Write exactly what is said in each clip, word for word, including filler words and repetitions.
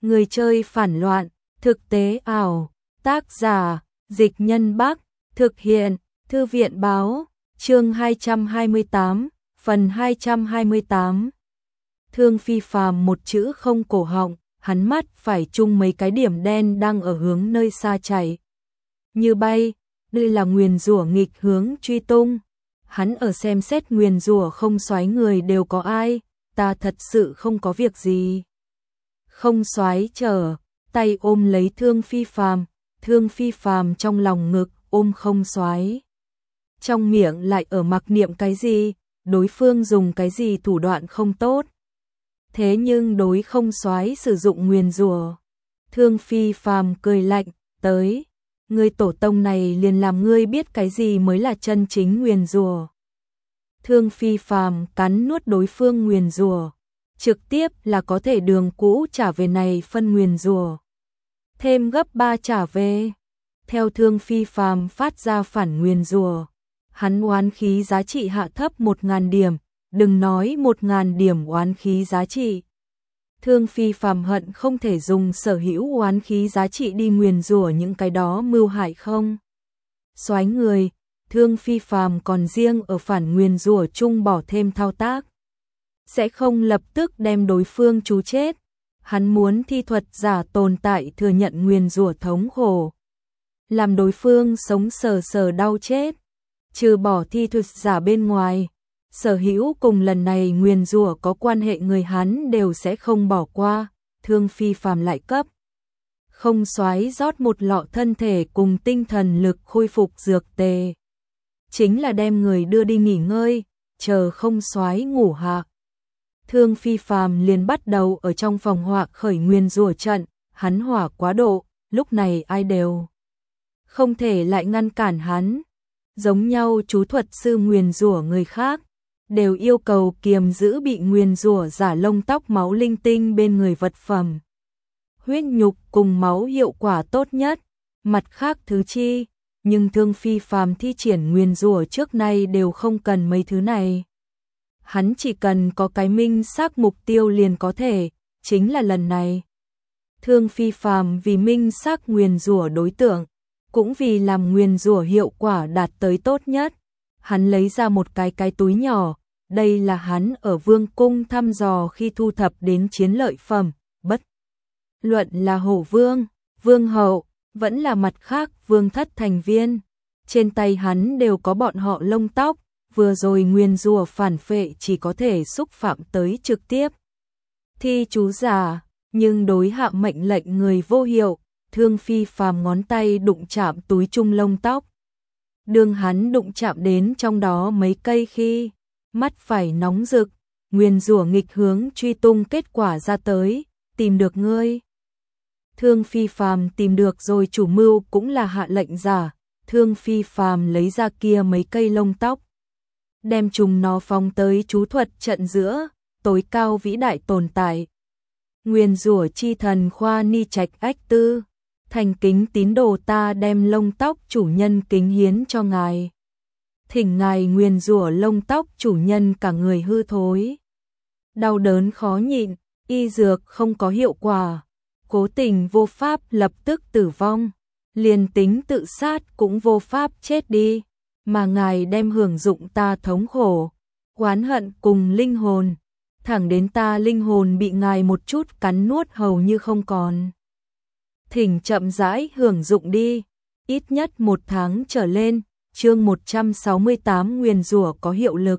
Người chơi phản loạn, thực tế ảo, tác giả, Dịch Nhân Bắc, thực hiện, Thư viện báo, chương hai trăm hai mươi tám, phần hai trăm hai mươi tám. Thương Phi Phàm một chữ không cổ họng, hắn mắt phải chung mấy cái điểm đen đang ở hướng nơi xa chạy. Như bay, đây là nguyền rủa nghịch hướng truy tung. Hắn ở xem xét nguyền rủa không xoáy người đều có ai, ta thật sự không có việc gì. Không xoáy chờ, tay ôm lấy Thương Phi Phàm, Thương Phi Phàm trong lòng ngực ôm không xoáy. Trong miệng lại ở mặc niệm cái gì, đối phương dùng cái gì thủ đoạn không tốt. Thế nhưng đối không xoáy sử dụng nguyền rủa. Thương Phi Phàm cười lạnh, tới, ngươi tổ tông này liền làm ngươi biết cái gì mới là chân chính nguyền rủa. Thương Phi Phàm cắn nuốt đối phương nguyền rủa, trực tiếp là có thể đường cũ trả về này phân nguyền rủa, thêm gấp ba trả về. Theo Thương Phi Phàm phát ra phản nguyền rủa, hắn oán khí giá trị hạ thấp một ngàn điểm, đừng nói một ngàn điểm oán khí giá trị. Thương Phi Phàm hận không thể dùng sở hữu oán khí giá trị đi nguyền rủa những cái đó mưu hại không xoáy người. Thương Phi Phàm còn riêng ở phản nguyền rủa chung bỏ thêm thao tác, sẽ không lập tức đem đối phương chú chết. Hắn muốn thi thuật giả tồn tại thừa nhận nguyền rủa thống khổ, làm đối phương sống sờ sờ đau chết. Trừ bỏ thi thuật giả bên ngoài, sở hữu cùng lần này nguyền rủa có quan hệ người hắn đều sẽ không bỏ qua. Thương Phi Phàm lại cấp không xoáy rót một lọ thân thể cùng tinh thần lực khôi phục dược tề, chính là đem người đưa đi nghỉ ngơi, chờ không xoáy ngủ hạ. Thương Phi Phàm liền bắt đầu ở trong phòng họa khởi nguyền rủa trận, hắn hỏa quá độ, lúc này ai đều không thể lại ngăn cản hắn. Giống nhau chú thuật sư nguyền rủa người khác, đều yêu cầu kiềm giữ bị nguyền rủa giả lông tóc máu linh tinh bên người vật phẩm. Huyết nhục cùng máu hiệu quả tốt nhất, mặt khác thứ chi, nhưng Thương Phi Phàm thi triển nguyền rủa trước nay đều không cần mấy thứ này. Hắn chỉ cần có cái minh xác mục tiêu liền có thể, chính là lần này. Thương Phi Phàm vì minh xác nguyền rủa đối tượng, cũng vì làm nguyền rủa hiệu quả đạt tới tốt nhất, hắn lấy ra một cái cái túi nhỏ, đây là hắn ở Vương cung thăm dò khi thu thập đến chiến lợi phẩm, bất luận là Hổ Vương, Vương hậu, vẫn là mặt khác vương thất thành viên, trên tay hắn đều có bọn họ lông tóc, vừa rồi nguyền rủa phản phệ chỉ có thể xúc phạm tới trực tiếp thi chú giả, nhưng đối hạ mệnh lệnh người vô hiệu. Thương Phi Phàm ngón tay đụng chạm túi chung lông tóc. Đường hắn đụng chạm đến trong đó mấy cây khi, mắt phải nóng rực, nguyền rủa nghịch hướng truy tung kết quả ra tới, tìm được ngươi. Thương Phi Phàm tìm được rồi chủ mưu cũng là hạ lệnh giả. Thương Phi Phàm lấy ra kia mấy cây lông tóc, đem chúng nó phóng tới chú thuật trận giữa, tối cao vĩ đại tồn tại. Nguyền rủa chi thần Khoa Ni Trạch Ách Tư, thành kính tín đồ ta đem lông tóc chủ nhân kính hiến cho ngài. Thỉnh ngài nguyền rủa lông tóc chủ nhân cả người hư thối, đau đớn khó nhịn, y dược không có hiệu quả, cố tình vô pháp lập tức tử vong, liền tính tự sát cũng vô pháp chết đi, mà ngài đem hưởng dụng ta thống khổ, oán hận cùng linh hồn, thẳng đến ta linh hồn bị ngài một chút cắn nuốt hầu như không còn. Thỉnh chậm rãi hưởng dụng đi, ít nhất một tháng trở lên. Chương một trăm sáu mươi tám nguyền rủa có hiệu lực.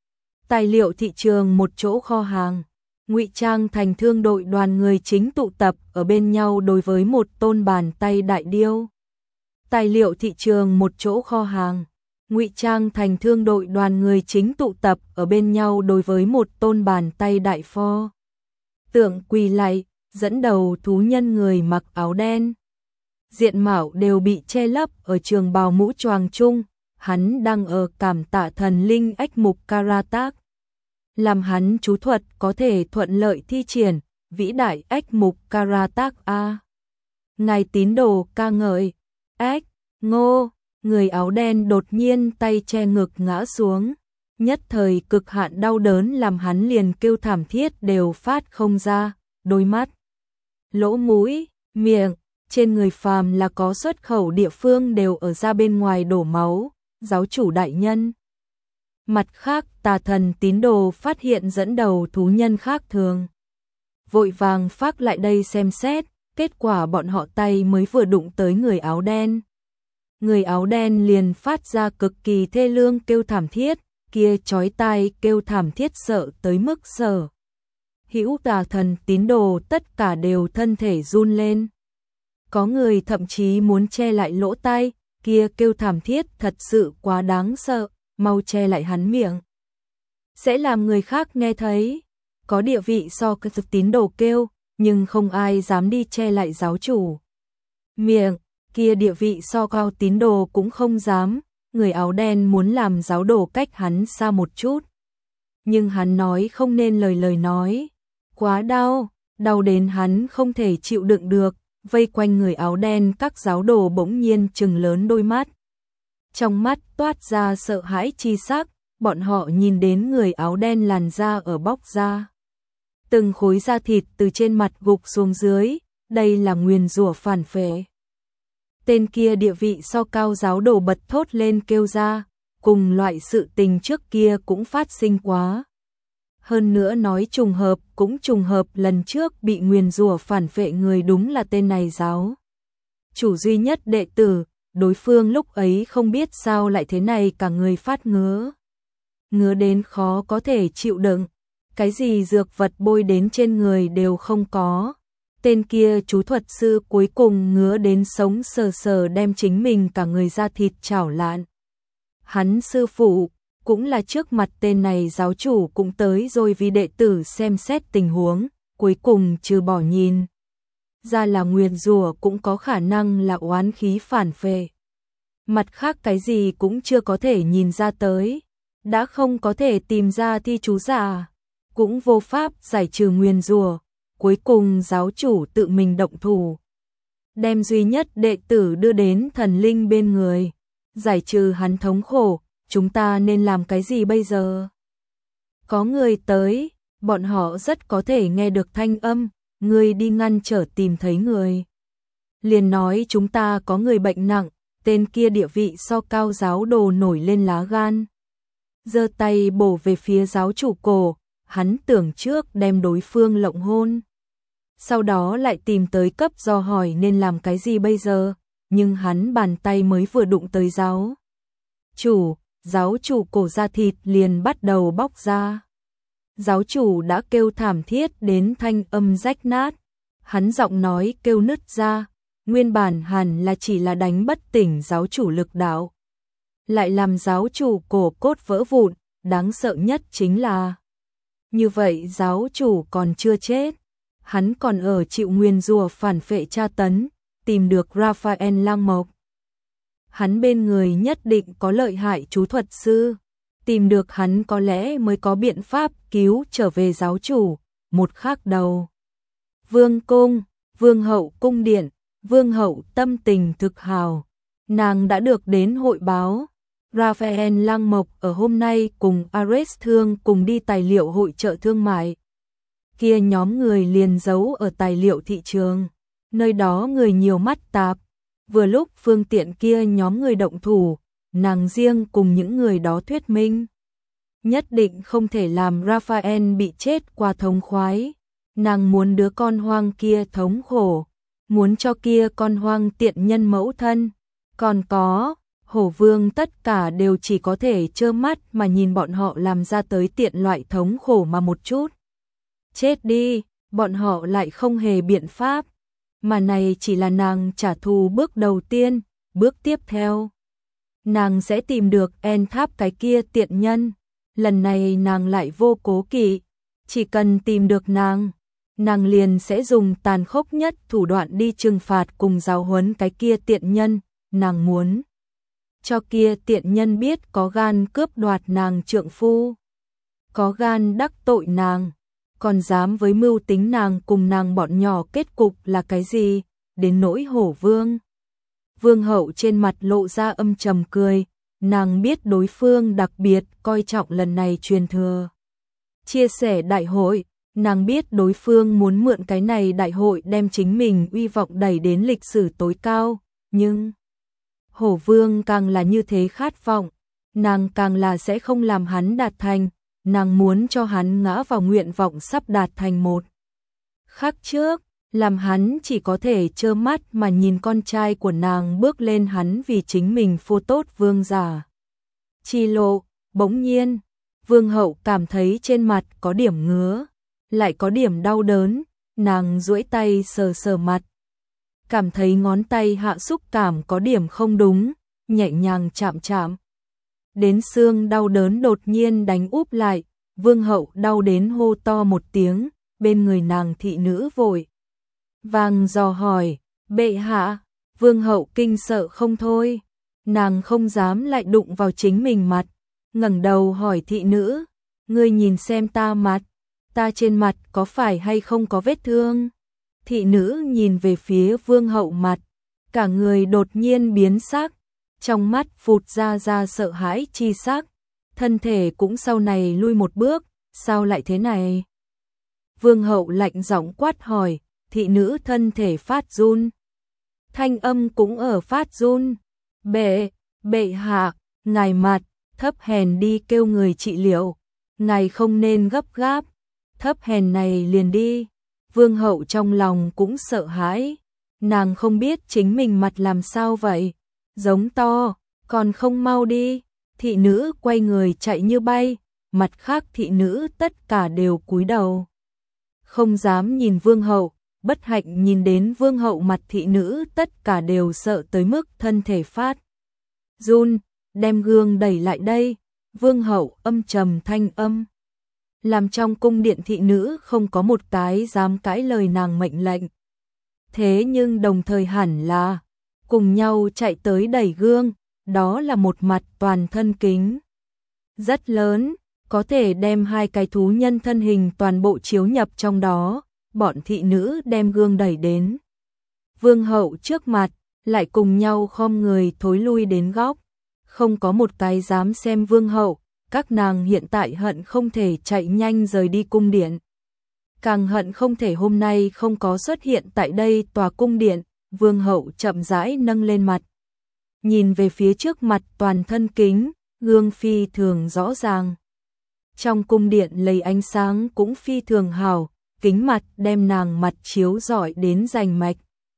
Tài liệu thị trường một chỗ kho hàng, ngụy trang thành thương đội đoàn người chính tụ tập ở bên nhau đối với một tôn bàn tay đại điêu. Tài liệu thị trường một chỗ kho hàng, ngụy trang thành thương đội đoàn người chính tụ tập ở bên nhau đối với một tôn bàn tay đại pho tượng quỳ lạy, dẫn đầu thú nhân người mặc áo đen, diện mạo đều bị che lấp ở trường bào mũ choàng chung. Hắn đang ở cảm tạ thần linh ách mục Karatak, làm hắn chú thuật có thể thuận lợi thi triển. Vĩ đại ách mục Karatak a, ngài tín đồ ca ngợi. Ách ngô, người áo đen đột nhiên tay che ngực ngã xuống, nhất thời cực hạn đau đớn làm hắn liền kêu thảm thiết đều phát không ra, đôi mắt lỗ mũi, miệng, trên người phàm là có xuất khẩu địa phương đều ở ra bên ngoài đổ máu, giáo chủ đại nhân. Mặt khác, tà thần tín đồ phát hiện dẫn đầu thú nhân khác thường. Vội vàng phác lại đây xem xét, kết quả bọn họ tay mới vừa đụng tới người áo đen. Người áo đen liền phát ra cực kỳ thê lương kêu thảm thiết, kia chói tai kêu thảm thiết sợ tới mức sở. Hữu tà thần tín đồ tất cả đều thân thể run lên. Có người thậm chí muốn che lại lỗ tai, kia kêu thảm thiết thật sự quá đáng sợ, mau che lại hắn miệng. Sẽ làm người khác nghe thấy. Có địa vị so cái tín đồ kêu, nhưng không ai dám đi che lại giáo chủ miệng, kia địa vị so cao tín đồ cũng không dám, người áo đen muốn làm giáo đồ cách hắn xa một chút. Nhưng hắn nói không nên lời lời nói, quá đau, đau đến hắn không thể chịu đựng được, vây quanh người áo đen các giáo đồ bỗng nhiên trừng lớn đôi mắt. Trong mắt toát ra sợ hãi chi sắc, bọn họ nhìn đến người áo đen làn da ở bóc ra. Từng khối da thịt từ trên mặt gục xuống dưới, đây là nguyền rủa phản phệ. Tên kia địa vị so cao giáo đồ bật thốt lên kêu ra, cùng loại sự tình trước kia cũng phát sinh quá. Hơn nữa nói trùng hợp cũng trùng hợp lần trước bị nguyền rủa phản phệ người đúng là tên này giáo chủ duy nhất đệ tử, đối phương lúc ấy không biết sao lại thế này cả người phát ngứa. Ngứa đến khó có thể chịu đựng, cái gì dược vật bôi đến trên người đều không có. Tên kia chú thuật sư cuối cùng ngứa đến sống sờ sờ đem chính mình cả người da thịt chảo lạn. Hắn sư phụ, cũng là trước mặt tên này giáo chủ cũng tới rồi vì đệ tử xem xét tình huống, cuối cùng trừ bỏ nhìn. Ra là nguyền rủa cũng có khả năng là oán khí phản phệ. Mặt khác cái gì cũng chưa có thể nhìn ra tới, đã không có thể tìm ra thi chú giả, cũng vô pháp giải trừ nguyền rủa. Cuối cùng giáo chủ tự mình động thủ, đem duy nhất đệ tử đưa đến thần linh bên người, giải trừ hắn thống khổ, chúng ta nên làm cái gì bây giờ? Có người tới, bọn họ rất có thể nghe được thanh âm, người đi ngăn trở tìm thấy người. Liền nói chúng ta có người bệnh nặng, tên kia địa vị so cao giáo đồ nổi lên lá gan. Giơ tay bổ về phía giáo chủ cổ, hắn tưởng trước đem đối phương lộng hôn. Sau đó lại tìm tới cấp do hỏi nên làm cái gì bây giờ, nhưng hắn bàn tay mới vừa đụng tới giáo chủ, giáo chủ cổ da thịt liền bắt đầu bóc ra. Giáo chủ đã kêu thảm thiết đến thanh âm rách nát, hắn giọng nói kêu nứt ra, nguyên bản hẳn là chỉ là đánh bất tỉnh giáo chủ lực đạo. Lại làm giáo chủ cổ cốt vỡ vụn, đáng sợ nhất chính là như vậy giáo chủ còn chưa chết. Hắn còn ở chịu nguyền rủa phản phệ tra tấn, tìm được Raphael Lang Mộc. Hắn bên người nhất định có lợi hại chú thuật sư, tìm được hắn có lẽ mới có biện pháp cứu trở về giáo chủ. Một khác đầu, Vương cung, Vương hậu cung điện, Vương hậu tâm tình thực hào, nàng đã được đến hội báo. Raphael Lang Mộc ở hôm nay cùng Ares Thương cùng đi tài liệu hội chợ thương mại. Kia nhóm người liền giấu ở tài liệu thị trường, nơi đó người nhiều mắt tạp. Vừa lúc phương tiện kia nhóm người động thủ, nàng riêng cùng những người đó thuyết minh. Nhất định không thể làm Raphael bị chết qua thống khoái. Nàng muốn đứa con hoang kia thống khổ, muốn cho kia con hoang tiện nhân mẫu thân. Còn có, hổ vương tất cả đều chỉ có thể trơ mắt mà nhìn bọn họ làm ra tới tiện loại thống khổ mà một chút. Chết đi, bọn họ lại không hề biện pháp. Mà này chỉ là nàng trả thù bước đầu tiên, bước tiếp theo. Nàng sẽ tìm được En Tháp cái kia tiện nhân. Lần này nàng lại vô cố kỵ. Chỉ cần tìm được nàng, nàng liền sẽ dùng tàn khốc nhất thủ đoạn đi trừng phạt cùng giáo huấn cái kia tiện nhân. Nàng muốn cho kia tiện nhân biết có gan cướp đoạt nàng trượng phu, có gan đắc tội nàng, còn dám với mưu tính nàng cùng nàng bọn nhỏ kết cục là cái gì, đến nỗi hổ vương. Vương hậu trên mặt lộ ra âm trầm cười, nàng biết đối phương đặc biệt coi trọng lần này truyền thừa. Chia sẻ đại hội, Nàng biết đối phương muốn mượn cái này đại hội đem chính mình uy vọng đẩy đến lịch sử tối cao, nhưng Hổ Vương càng là như thế khát vọng, nàng càng là sẽ không làm hắn đạt thành, nàng muốn cho hắn ngã vào nguyện vọng sắp đạt thành một khắc trước, làm hắn chỉ có thể trơ mắt mà nhìn con trai của nàng bước lên hắn vì chính mình phô tốt vương giả chi lộ. Bỗng nhiên, vương hậu cảm thấy trên mặt có điểm ngứa, lại có điểm đau đớn, nàng duỗi tay sờ sờ mặt, cảm thấy ngón tay hạ xúc cảm có điểm không đúng, nhẹ nhàng chạm chạm. Đến xương đau đớn đột nhiên đánh úp lại, vương hậu đau đến hô to một tiếng, bên người nàng thị nữ vội vàng dò hỏi, bệ hạ. Vương hậu kinh sợ không thôi, nàng không dám lại đụng vào chính mình mặt, ngẩng đầu hỏi thị nữ, ngươi nhìn xem ta mặt, ta trên mặt có phải hay không có vết thương? Thị nữ nhìn về phía vương hậu mặt, cả người đột nhiên biến sắc, trong mắt phụt ra ra sợ hãi chi sắc, thân thể cũng sau này lui một bước, sao lại thế này? Vương hậu lạnh giọng quát hỏi, thị nữ thân thể phát run, thanh âm cũng ở phát run, bệ, bệ hạ, ngài mặt, thấp hèn đi kêu người trị liệu, ngài không nên gấp gáp, thấp hèn này liền đi. Vương hậu trong lòng cũng sợ hãi, nàng không biết chính mình mặt làm sao vậy, giống to, còn không mau đi. Thị nữ quay người chạy như bay, mặt khác thị nữ tất cả đều cúi đầu, không dám nhìn vương hậu. Bất hạnh nhìn đến vương hậu mặt thị nữ tất cả đều sợ tới mức thân thể phát run, đem gương đẩy lại đây. Vương hậu âm trầm thanh âm, làm trong cung điện thị nữ không có một cái dám cãi lời nàng mệnh lệnh. Thế nhưng đồng thời hẳn là cùng nhau chạy tới đẩy gương, đó là một mặt toàn thân kính rất lớn, có thể đem hai cái thú nhân thân hình toàn bộ chiếu nhập trong đó. Bọn thị nữ đem gương đẩy đến vương hậu trước mặt, lại cùng nhau khom người thối lui đến góc, không có một cái dám xem vương hậu. Các nàng hiện tại hận không thể chạy nhanh rời đi cung điện, càng hận không thể hôm nay không có xuất hiện tại đây tòa cung điện. Vương hậu chậm rãi nâng lên mặt, nhìn về phía trước mặt toàn thân kính, gương phi thường rõ ràng. Trong cung điện lấy ánh sáng cũng phi thường hào, kính mặt đem nàng mặt chiếu rọi đến rành mạch,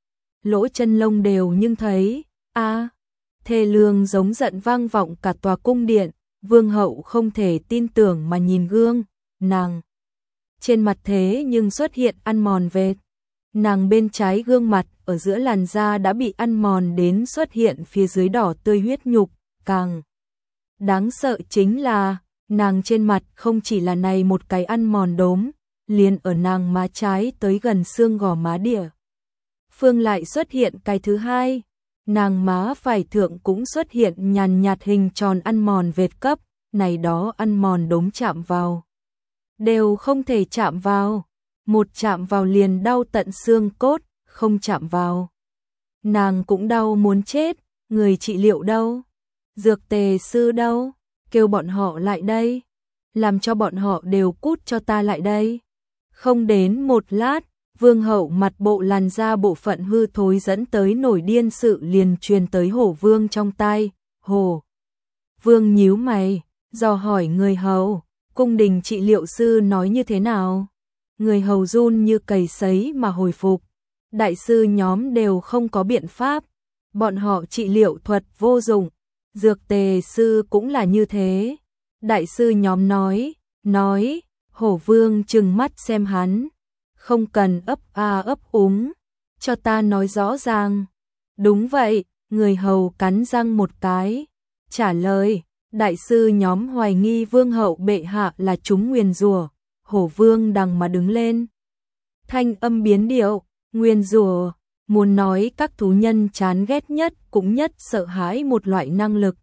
lỗ chân lông đều nhưng thấy, a à, thê lương giống giận vang vọng cả tòa cung điện. Vương hậu không thể tin tưởng mà nhìn gương, nàng trên mặt thế nhưng xuất hiện ăn mòn vệt, nàng bên trái gương mặt ở giữa làn da đã bị ăn mòn đến xuất hiện phía dưới đỏ tươi huyết nhục, càng đáng sợ chính là nàng trên mặt không chỉ là này một cái ăn mòn đốm, liền ở nàng má trái tới gần xương gò má địa phương lại xuất hiện cái thứ hai, nàng má phải thượng cũng xuất hiện nhàn nhạt hình tròn ăn mòn vệt cấp, này đó ăn mòn đốm chạm vào đều không thể chạm vào, một chạm vào liền đau tận xương cốt, không chạm vào nàng cũng đau muốn chết. Người trị liệu đâu? Dược tề sư đâu? Kêu bọn họ lại đây, làm cho bọn họ đều cút cho ta lại đây. Không đến một lát, vương hậu mặt bộ làn da bộ phận hư thối dẫn tới nổi điên sự liền truyền tới Hổ Vương trong tai. Hổ Vương nhíu mày, dò hỏi người hầu, cung đình trị liệu sư nói như thế nào? Người hầu run như cầy sấy mà hồi phục, đại sư nhóm đều không có biện pháp, bọn họ trị liệu thuật vô dụng, dược tề sư cũng là như thế. Đại sư nhóm nói, nói, Hổ Vương trừng mắt xem hắn, không cần ấp a ấp úng, cho ta nói rõ ràng. Đúng vậy, người hầu cắn răng một cái, trả lời, đại sư nhóm hoài nghi vương hậu bệ hạ là chúng nguyền rủa. Hổ Vương đằng mà đứng lên, thanh âm biến điệu, nguyền rủa, muốn nói các thú nhân chán ghét nhất cũng nhất sợ hãi một loại năng lực.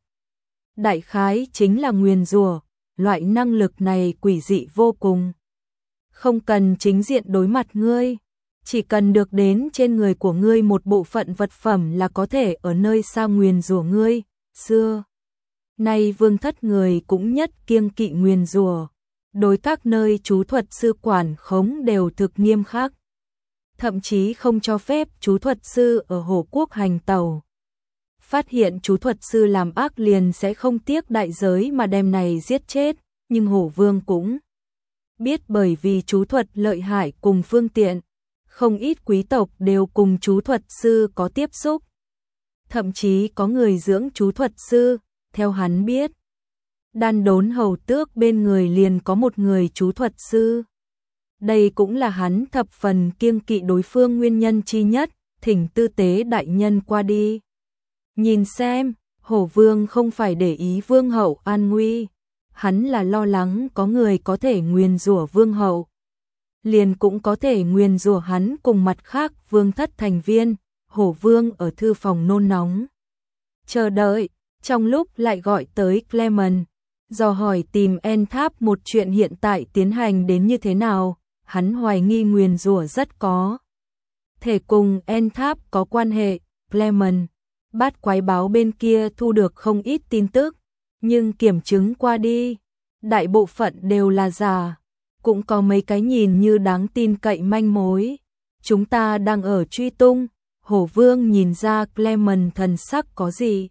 Đại khái chính là nguyền rủa, loại năng lực này quỷ dị vô cùng. Không cần chính diện đối mặt ngươi, chỉ cần được đến trên người của ngươi một bộ phận vật phẩm là có thể ở nơi xa nguyền rủa ngươi. Xưa nay vương thất người cũng nhất kiêng kỵ nguyền rủa, đối các nơi chú thuật sư quản khống đều thực nghiêm khắc. Thậm chí không cho phép chú thuật sư ở Hổ Quốc hành tẩu. Phát hiện chú thuật sư làm ác liền sẽ không tiếc đại giới mà đem này giết chết, nhưng Hổ Vương cũng biết bởi vì chú thuật lợi hại cùng phương tiện, không ít quý tộc đều cùng chú thuật sư có tiếp xúc. Thậm chí có người dưỡng chú thuật sư, theo hắn biết. Đan Đốn hầu tước bên người liền có một người chú thuật sư. Đây cũng là hắn thập phần kiêng kỵ đối phương nguyên nhân chi nhất, thỉnh tư tế đại nhân qua đi. Nhìn xem, Hổ Vương không phải để ý vương hậu an nguy, hắn là lo lắng có người có thể nguyền rủa vương hậu. Liền cũng có thể nguyền rủa hắn cùng mặt khác vương thất thành viên, Hổ Vương ở thư phòng nôn nóng. Chờ đợi, trong lúc lại gọi tới Clement, dò hỏi tìm En Tháp một chuyện hiện tại tiến hành đến như thế nào, hắn hoài nghi nguyền rủa rất có thể cùng En Tháp có quan hệ. Clement, bát quái báo bên kia thu được không ít tin tức, nhưng kiểm chứng qua đi, đại bộ phận đều là giả, cũng có mấy cái nhìn như đáng tin cậy manh mối. Chúng ta đang ở truy tung. Hổ Vương nhìn ra Clement thần sắc có gì.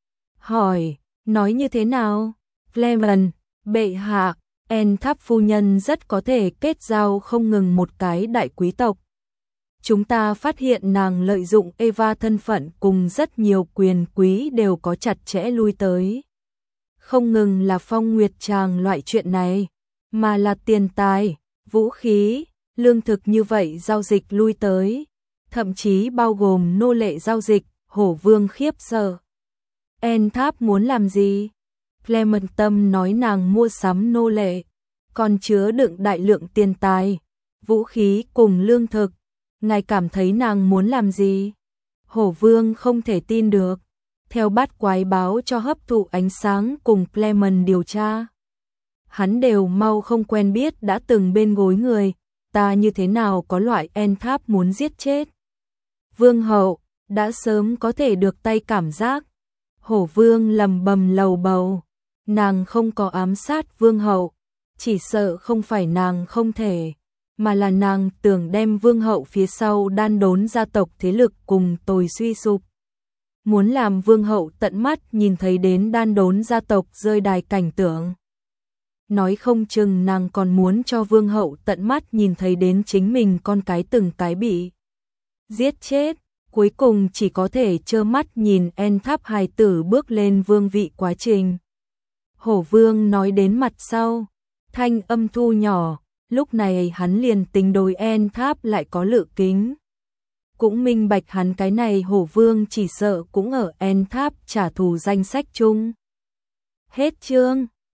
Hỏi, nói như thế nào? Clement, bệ hạ, En Tháp phu nhân rất có thể kết giao không ngừng một cái đại quý tộc. Chúng ta phát hiện nàng lợi dụng Eva thân phận cùng rất nhiều quyền quý đều có chặt chẽ lui tới. Không ngừng là phong nguyệt tràng loại chuyện này, mà là tiền tài, vũ khí, lương thực như vậy giao dịch lui tới. Thậm chí bao gồm nô lệ giao dịch. Hổ Vương khiếp sợ. En Tháp muốn làm gì? Clement Tâm nói nàng mua sắm nô lệ, còn chứa đựng đại lượng tiền tài, vũ khí cùng lương thực. Ngài cảm thấy nàng muốn làm gì? Hổ Vương không thể tin được. Theo bát quái báo cho hấp thụ ánh sáng cùng Clement điều tra. Hắn đều mau không quen biết đã từng bên gối người, ta như thế nào có loại En Tháp muốn giết chết. Vương hậu, đã sớm có thể được tay cảm giác. Hổ Vương lầm bầm lầu bầu, nàng không có ám sát vương hậu, chỉ sợ không phải nàng không thể, mà là nàng tưởng đem vương hậu phía sau Đan Đốn gia tộc thế lực cùng tồi suy sụp. Muốn làm vương hậu tận mắt nhìn thấy đến Đan Đốn gia tộc rơi đài cảnh tượng. Nói không chừng nàng còn muốn cho vương hậu tận mắt nhìn thấy đến chính mình con cái từng cái bị giết chết, cuối cùng chỉ có thể trơ mắt nhìn En Tháp hài tử bước lên vương vị quá trình. Hổ Vương nói đến mặt sau, thanh âm thu nhỏ, lúc này hắn liền tính đối En Tháp lại có lự kính. Cũng minh bạch hắn cái này Hổ Vương chỉ sợ cũng ở En Tháp trả thù danh sách chung. Hết chương.